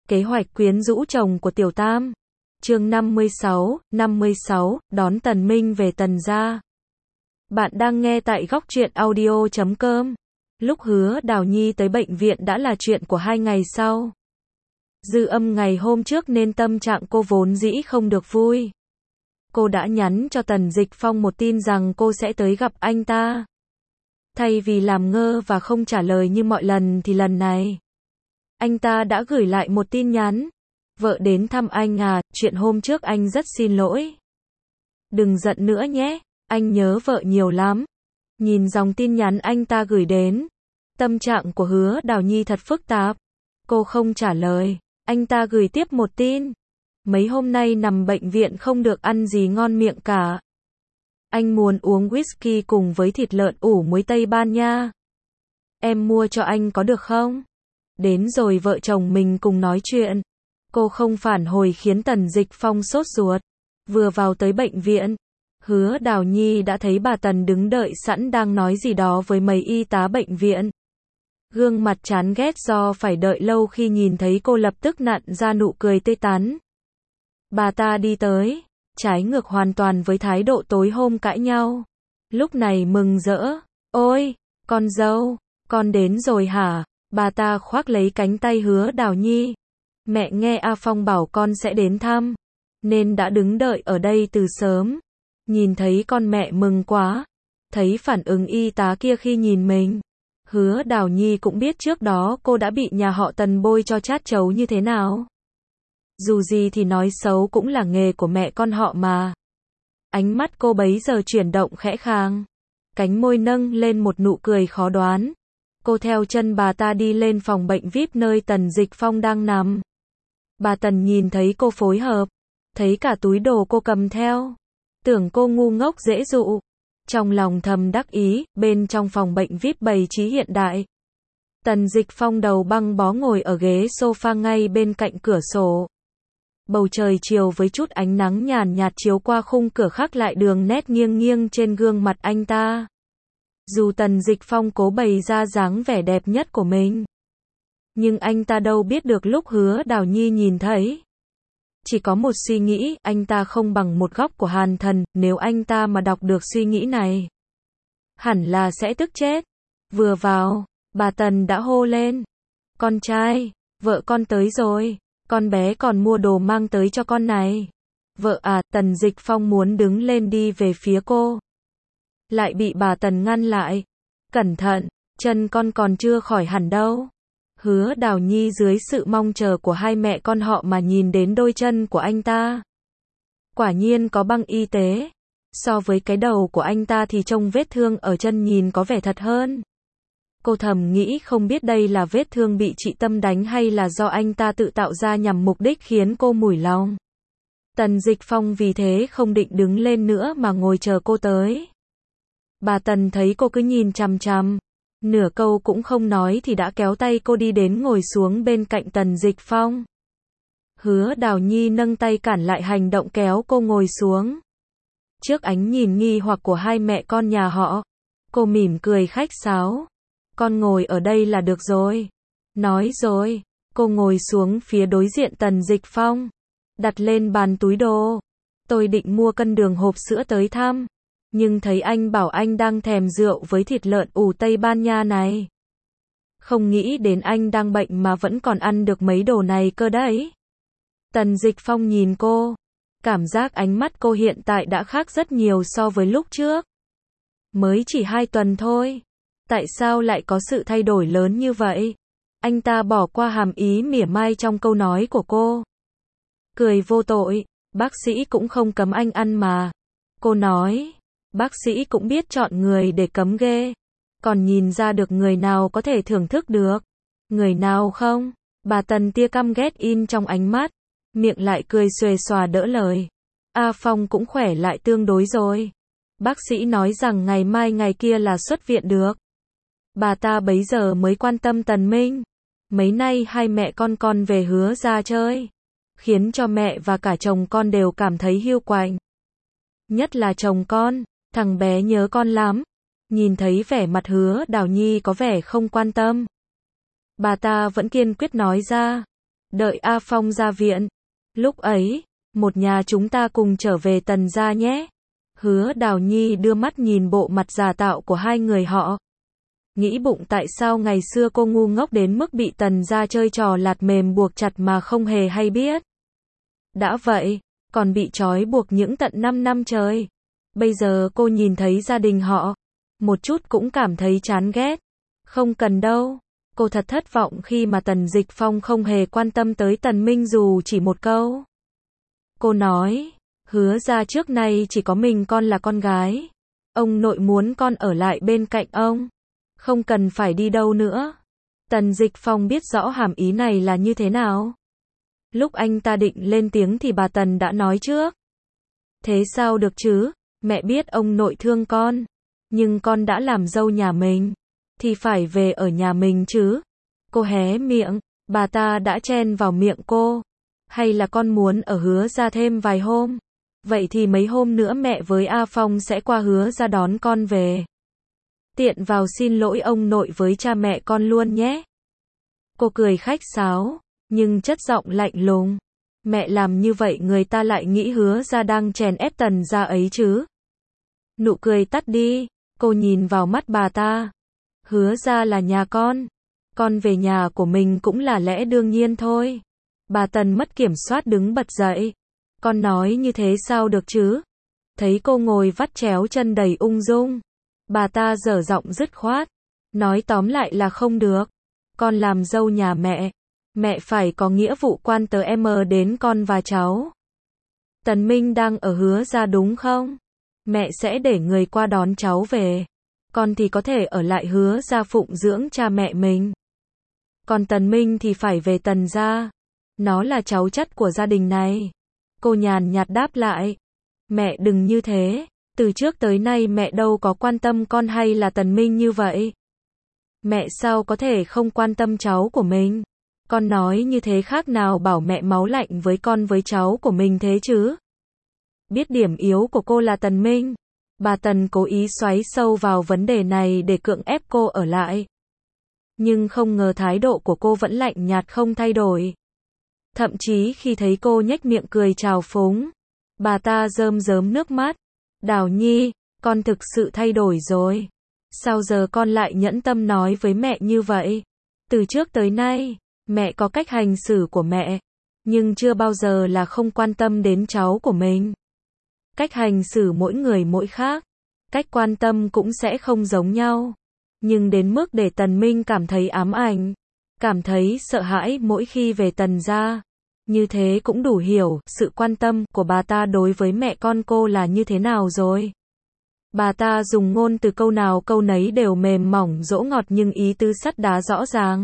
Kế hoạch quyến rũ chồng của Tiểu Tam. Chương 56, đón Tần Minh về Tần gia. Bạn đang nghe tại góc truyện audio.com. Lúc Hứa Đào Nhi tới bệnh viện đã là chuyện của 2 ngày sau. Dư âm ngày hôm trước nên tâm trạng cô vốn dĩ không được vui. Cô đã nhắn cho Tần Dịch Phong một tin rằng cô sẽ tới gặp anh ta. Thay vì làm ngơ và không trả lời như mọi lần thì lần này anh ta đã gửi lại một tin nhắn. Vợ đến thăm anh à, chuyện hôm trước anh rất xin lỗi. Đừng giận nữa nhé, anh nhớ vợ nhiều lắm. Nhìn dòng tin nhắn anh ta gửi đến, tâm trạng của Hứa Đào Nhi thật phức tạp. Cô không trả lời, anh ta gửi tiếp một tin. Mấy hôm nay nằm bệnh viện không được ăn gì ngon miệng cả. Anh muốn uống whisky cùng với thịt lợn ủ muối Tây Ban Nha. Em mua cho anh có được không? Đến rồi vợ chồng mình cùng nói chuyện. Cô không phản hồi khiến Tần Dịch Phong sốt ruột. Vừa vào tới bệnh viện, Hứa Đào Nhi đã thấy bà Tần đứng đợi sẵn đang nói gì đó với mấy y tá bệnh viện. Gương mặt chán ghét do phải đợi lâu khi nhìn thấy cô lập tức nặn ra nụ cười tươi tắn. Bà ta đi tới, trái ngược hoàn toàn với thái độ tối hôm cãi nhau. Lúc này mừng rỡ, ôi, con dâu, con đến rồi hả? Bà ta khoác lấy cánh tay Hứa Đào Nhi. Mẹ nghe A Phong bảo con sẽ đến thăm, nên đã đứng đợi ở đây từ sớm. Nhìn thấy con mẹ mừng quá. Thấy phản ứng y tá kia khi nhìn mình, Hứa Đào Nhi cũng biết trước đó cô đã bị nhà họ Tần bôi cho chát chấu như thế nào. Dù gì thì nói xấu cũng là nghề của mẹ con họ mà. Ánh mắt cô bấy giờ chuyển động khẽ khàng, cánh môi nâng lên một nụ cười khó đoán. Cô theo chân bà ta đi lên phòng bệnh VIP nơi Tần Dịch Phong đang nằm. Bà Tần nhìn thấy cô phối hợp, thấy cả túi đồ cô cầm theo, tưởng cô ngu ngốc dễ dụ. Trong lòng thầm đắc ý, bên trong phòng bệnh VIP bày trí hiện đại. Tần Dịch Phong đầu băng bó ngồi ở ghế sofa ngay bên cạnh cửa sổ. Bầu trời chiều với chút ánh nắng nhàn nhạt chiếu qua khung cửa khắc lại đường nét nghiêng nghiêng trên gương mặt anh ta. Dù Tần Dịch Phong cố bày ra dáng vẻ đẹp nhất của mình, nhưng anh ta đâu biết được lúc Hứa Đào Nhi nhìn thấy. Chỉ có một suy nghĩ, anh ta không bằng một góc của Hàn Thần, nếu anh ta mà đọc được suy nghĩ này, hẳn là sẽ tức chết. Vừa vào, bà Tần đã hô lên. Con trai, vợ con tới rồi, con bé còn mua đồ mang tới cho con này. Vợ à, Tần Dịch Phong muốn đứng lên đi về phía cô. Lại bị bà Tần ngăn lại. Cẩn thận, chân con còn chưa khỏi hẳn đâu. Hứa Đào Nhi dưới sự mong chờ của hai mẹ con họ mà nhìn đến đôi chân của anh ta. Quả nhiên có băng y tế. So với cái đầu của anh ta thì trông vết thương ở chân nhìn có vẻ thật hơn. Cô thầm nghĩ không biết đây là vết thương bị chị Tâm đánh hay là do anh ta tự tạo ra nhằm mục đích khiến cô mủi lòng. Tần Dịch Phong vì thế không định đứng lên nữa mà ngồi chờ cô tới. Bà Tần thấy cô cứ nhìn chằm chằm, nửa câu cũng không nói thì đã kéo tay cô đi đến ngồi xuống bên cạnh Tần Dịch Phong. Hứa Đào Nhi nâng tay cản lại hành động kéo cô ngồi xuống. Trước ánh nhìn nghi hoặc của hai mẹ con nhà họ, cô mỉm cười khách sáo. Con ngồi ở đây là được rồi. Nói rồi, cô ngồi xuống phía đối diện Tần Dịch Phong, đặt lên bàn túi đồ. Tôi định mua cân đường hộp sữa tới thăm, nhưng thấy anh bảo anh đang thèm rượu với thịt lợn ủ Tây Ban Nha này. Không nghĩ đến anh đang bệnh mà vẫn còn ăn được mấy đồ này cơ đấy. Tần Dịch Phong nhìn cô, cảm giác ánh mắt cô hiện tại đã khác rất nhiều so với lúc trước. Mới chỉ 2 tuần thôi, tại sao lại có sự thay đổi lớn như vậy? Anh ta bỏ qua hàm ý mỉa mai trong câu nói của cô. Cười vô tội, bác sĩ cũng không cấm anh ăn mà. Cô nói, bác sĩ cũng biết chọn người để cấm ghê. Còn nhìn ra được người nào có thể thưởng thức được, người nào không? Bà Tần tia căm ghét in trong ánh mắt, miệng lại cười xuề xòa đỡ lời. A Phong cũng khỏe lại tương đối rồi. Bác sĩ nói rằng ngày mai ngày kia là xuất viện được. Bà ta bấy giờ mới quan tâm Tần Minh. Mấy nay hai mẹ con về Hứa ra chơi, khiến cho mẹ và cả chồng con đều cảm thấy hiu quạnh. Nhất là chồng con, thằng bé nhớ con lắm. Nhìn thấy vẻ mặt Hứa Đào Nhi có vẻ không quan tâm, bà ta vẫn kiên quyết nói ra. đợi A Phong ra viện. Lúc ấy, một nhà chúng ta cùng trở về Tần gia nhé. Hứa Đào Nhi đưa mắt nhìn bộ mặt giả tạo của hai người họ. Nghĩ bụng tại sao ngày xưa cô ngu ngốc đến mức bị Tần gia chơi trò lạt mềm buộc chặt mà không hề hay biết. Đã vậy, còn bị trói buộc những tận 5 năm trời. Bây giờ cô nhìn thấy gia đình họ, một chút cũng cảm thấy chán ghét. Không cần đâu. Cô thật thất vọng khi mà Tần Dịch Phong không hề quan tâm tới Tần Minh dù chỉ một câu. Cô nói, Hứa gia trước nay chỉ có mình con là con gái. Ông nội muốn con ở lại bên cạnh ông. Không cần phải đi đâu nữa. Tần Dịch Phong biết rõ hàm ý này là như thế nào. Lúc anh ta định lên tiếng thì bà Tần đã nói trước. Thế sao được chứ? Mẹ biết ông nội thương con. Nhưng con đã làm dâu nhà mình. Thì phải về ở nhà mình chứ. Cô hé miệng. Bà ta đã chen vào miệng cô. Hay là con muốn ở Hứa gia thêm vài hôm? Vậy thì mấy hôm nữa mẹ với A Phong sẽ qua Hứa gia đón con về. Tiện vào xin lỗi ông nội với cha mẹ con luôn nhé. Cô cười khách sáo, nhưng chất giọng lạnh lùng. Mẹ làm như vậy người ta lại nghĩ Hứa gia đang chèn ép Tần gia ấy chứ. Nụ cười tắt đi, cô nhìn vào mắt bà ta. Hứa gia là nhà con về nhà của mình cũng là lẽ đương nhiên thôi. Bà Tần mất kiểm soát đứng bật dậy. Con nói như thế sao được chứ? Thấy cô ngồi vắt chéo chân đầy ung dung. Bà ta dở giọng dứt khoát. Nói tóm lại là không được. Con làm dâu nhà mẹ phải có nghĩa vụ quan tới em đến con và cháu. Tần Minh đang ở Hứa gia đúng không? Mẹ sẽ để người qua đón cháu về. Con thì có thể ở lại Hứa gia phụng dưỡng cha mẹ mình. Còn Tần Minh thì phải về Tần gia. Nó là cháu chắt của gia đình này. Cô nhàn nhạt đáp lại. Mẹ đừng như thế. Từ trước tới nay mẹ đâu có quan tâm con hay là Tần Minh như vậy. Mẹ sao có thể không quan tâm cháu của mình? Con nói như thế khác nào bảo mẹ máu lạnh với con với cháu của mình thế chứ? Biết điểm yếu của cô là Tần Minh. Bà Tần cố ý xoáy sâu vào vấn đề này để cưỡng ép cô ở lại. Nhưng không ngờ thái độ của cô vẫn lạnh nhạt không thay đổi. Thậm chí khi thấy cô nhếch miệng cười trào phúng, bà ta rơm rớm nước mắt. Đào Nhi, con thực sự thay đổi rồi. Sao giờ con lại nhẫn tâm nói với mẹ như vậy? Từ trước tới nay, mẹ có cách hành xử của mẹ, nhưng chưa bao giờ là không quan tâm đến cháu của mình. Cách hành xử mỗi người mỗi khác, cách quan tâm cũng sẽ không giống nhau. Nhưng đến mức để Tần Minh cảm thấy ám ảnh, cảm thấy sợ hãi mỗi khi về Tần gia. Như thế cũng đủ hiểu sự quan tâm của bà ta đối với mẹ con cô là như thế nào rồi. Bà ta dùng ngôn từ câu nào câu nấy đều mềm mỏng dỗ ngọt nhưng ý tứ sắt đá rõ ràng.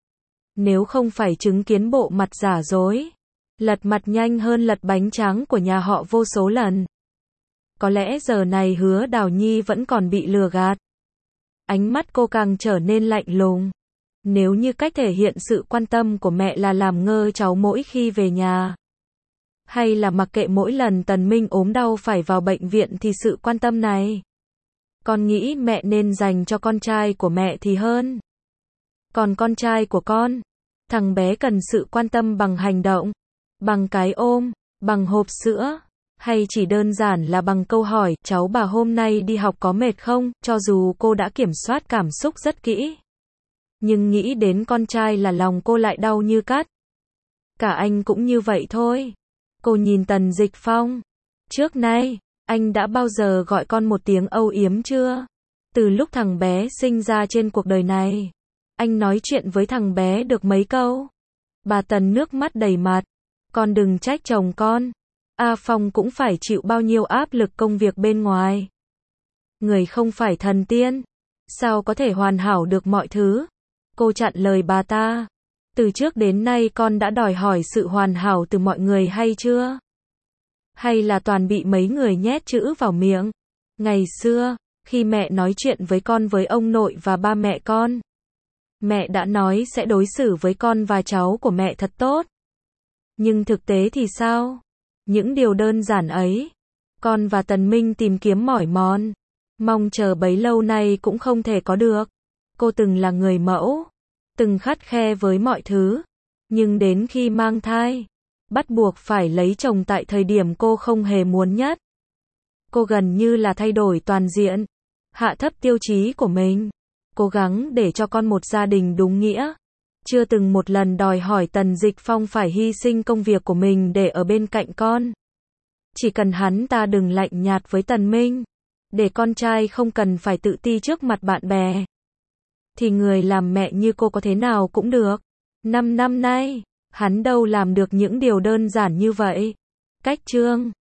Nếu không phải chứng kiến bộ mặt giả dối, lật mặt nhanh hơn lật bánh tráng của nhà họ vô số lần, có lẽ giờ này Hứa Đào Nhi vẫn còn bị lừa gạt. Ánh mắt cô càng trở nên lạnh lùng. Nếu như cách thể hiện sự quan tâm của mẹ là làm ngơ cháu mỗi khi về nhà, hay là mặc kệ mỗi lần Tần Minh ốm đau phải vào bệnh viện thì sự quan tâm này, con nghĩ mẹ nên dành cho con trai của mẹ thì hơn. Còn con trai của con, thằng bé cần sự quan tâm bằng hành động, bằng cái ôm, bằng hộp sữa, hay chỉ đơn giản là bằng câu hỏi, cháu bà hôm nay đi học có mệt không? Cho dù cô đã kiểm soát cảm xúc rất kỹ, nhưng nghĩ đến con trai là lòng cô lại đau như cắt. Cả anh cũng như vậy thôi. Cô nhìn Tần Dịch Phong. Trước nay, anh đã bao giờ gọi con một tiếng âu yếm chưa? Từ lúc thằng bé sinh ra trên cuộc đời này, anh nói chuyện với thằng bé được mấy câu? Bà Tần nước mắt đầy mặt. Con đừng trách chồng con. A Phong cũng phải chịu bao nhiêu áp lực công việc bên ngoài. Người không phải thần tiên, sao có thể hoàn hảo được mọi thứ? Cô chặn lời bà ta. Từ trước đến nay con đã đòi hỏi sự hoàn hảo từ mọi người hay chưa? Hay là toàn bị mấy người nhét chữ vào miệng? Ngày xưa, khi mẹ nói chuyện với con với ông nội và ba mẹ con, mẹ đã nói sẽ đối xử với con và cháu của mẹ thật tốt. Nhưng thực tế thì sao? Những điều đơn giản ấy, con và Tần Minh tìm kiếm mỏi mòn, mong chờ bấy lâu nay cũng không thể có được. Cô từng là người mẫu, từng khắt khe với mọi thứ, Nhưng đến khi mang thai, bắt buộc phải lấy chồng tại thời điểm cô không hề muốn nhất. Cô gần như là thay đổi toàn diện, hạ thấp tiêu chí của mình, cố gắng để cho con một gia đình đúng nghĩa. Chưa từng một lần đòi hỏi Tần Dịch Phong phải hy sinh công việc của mình để ở bên cạnh con. Chỉ cần hắn ta đừng lạnh nhạt với Tần Minh, để con trai không cần phải tự ti trước mặt bạn bè, thì người làm mẹ như cô có thế nào cũng được. 5 năm nay, hắn đâu làm được những điều đơn giản như vậy. Cách chương